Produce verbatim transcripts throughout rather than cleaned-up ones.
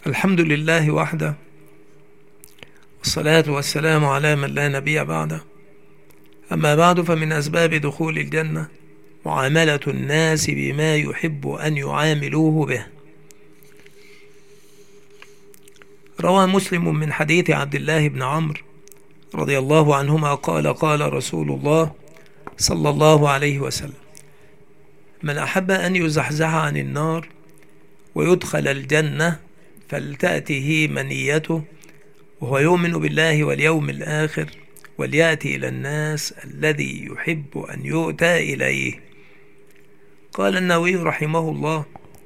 الحمد لله وحده، والصلاة والسلام على من لا نبي بعده. أما بعد، فمن أسباب دخول الجنة معاملة الناس بما يحب أن يعاملوه به. روى مسلم من حديث عبد الله بن عمرو رضي الله عنهما قال: قال رسول الله صلى الله عليه وسلم: من أحب أن يزحزح عن النار ويدخل الجنة فلتأته منيته وهو يؤمن بالله واليوم الآخر وليأتي إلى الناس الذي يحب أن يؤتى إليه. قال النووي رحمه الله: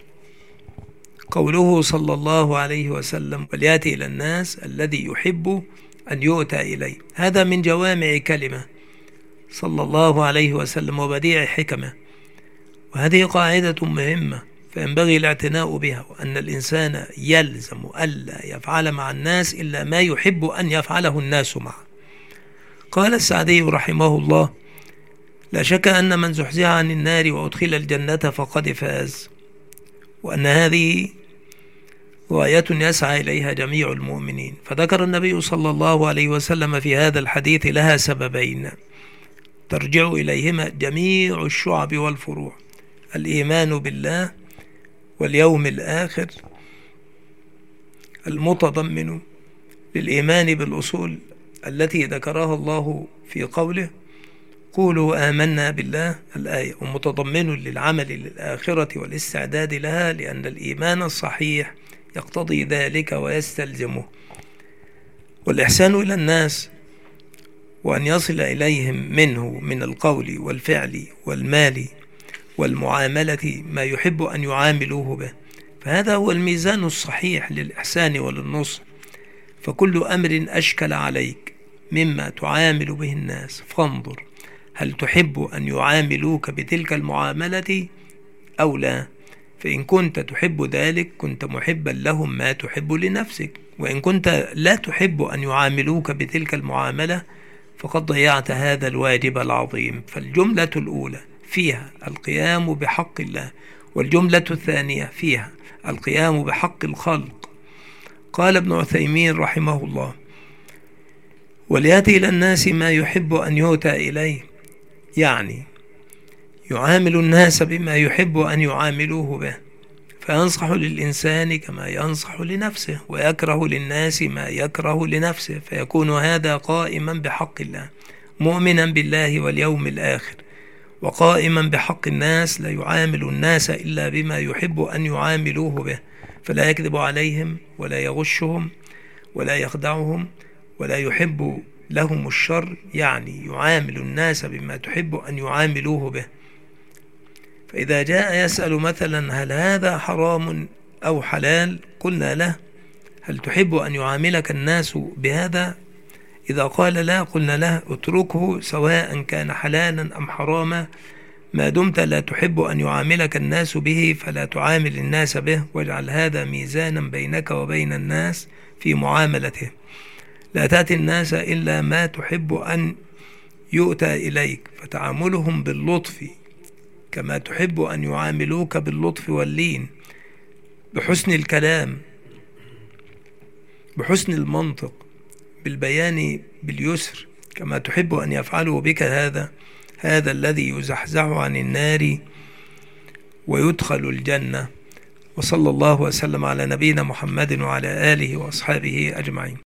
قوله صلى الله عليه وسلم وليأتي إلى الناس الذي يحب أن يؤتى إليه، هذا من جوامع كلمة صلى الله عليه وسلم وبديع حكمه، وهذه قاعدة مهمة فينبغي الاعتناء بها، وأن الإنسان يلزم ألا يفعل مع الناس إلا ما يحب أن يفعله الناس معه. قال السعدي رحمه الله: لا شك أن من زحزح عن النار وأدخل الجنة فقد فاز، وأن هذه غاية يسعى إليها جميع المؤمنين. فذكر النبي صلى الله عليه وسلم في هذا الحديث لها سببين ترجع إليهما جميع الشعب والفروع: الإيمان بالله واليوم الآخر، المتضمن للإيمان بالأصول التي ذكرها الله في قوله: قولوا آمنا بالله الآية، ومتضمن للعمل للآخرة والاستعداد لها، لأن الإيمان الصحيح يقتضي ذلك ويستلزمه. والإحسان إلى الناس وأن يصل إليهم منه من القول والفعل والمال والمعاملة ما يحب أن يعاملوه به، فهذا هو الميزان الصحيح للإحسان وللنصر. فكل أمر أشكل عليك مما تعامل به الناس فانظر هل تحب أن يعاملوك بتلك المعاملة أو لا. فإن كنت تحب ذلك كنت محبا لهم ما تحب لنفسك، وإن كنت لا تحب أن يعاملوك بتلك المعاملة فقد ضيعت هذا الواجب العظيم. فالجملة الأولى فيها القيام بحق الله، والجملة الثانية فيها القيام بحق الخلق. قال ابن عثيمين رحمه الله: وليأتي إلى الناس ما يحب أن يؤتى إليه، يعني يعامل الناس بما يحب أن يعاملوه به، فينصح للإنسان كما ينصح لنفسه، ويكره للناس ما يكره لنفسه، فيكون هذا قائما بحق الله مؤمنا بالله واليوم الآخر، وقائما بحق الناس لا يعامل الناس إلا بما يحب أن يعاملوه به، فلا يكذب عليهم ولا يغشهم ولا يخدعهم ولا يحب لهم الشر، يعني يعامل الناس بما تحب أن يعاملوه به. فإذا جاء يسأل مثلا هل هذا حرام أو حلال، قلنا له هل تحب أن يعاملك الناس بهذا؟ إذا قال لا، قلنا له اتركه سواء كان حلالا أم حراما، ما دمت لا تحب أن يعاملك الناس به فلا تعامل الناس به، واجعل هذا ميزانا بينك وبين الناس في معاملته. لا تأتي الناس إلا ما تحب أن يؤتى إليك، فتعاملهم باللطف كما تحب أن يعاملوك باللطف واللين، بحسن الكلام، بحسن المنطق، بالبيان باليسر، كما تحب أن يفعلوا بك هذا هذا الذي يزحزح عن النار ويدخل الجنة. وصلى الله وسلم على نبينا محمد وعلى آله وأصحابه أجمعين.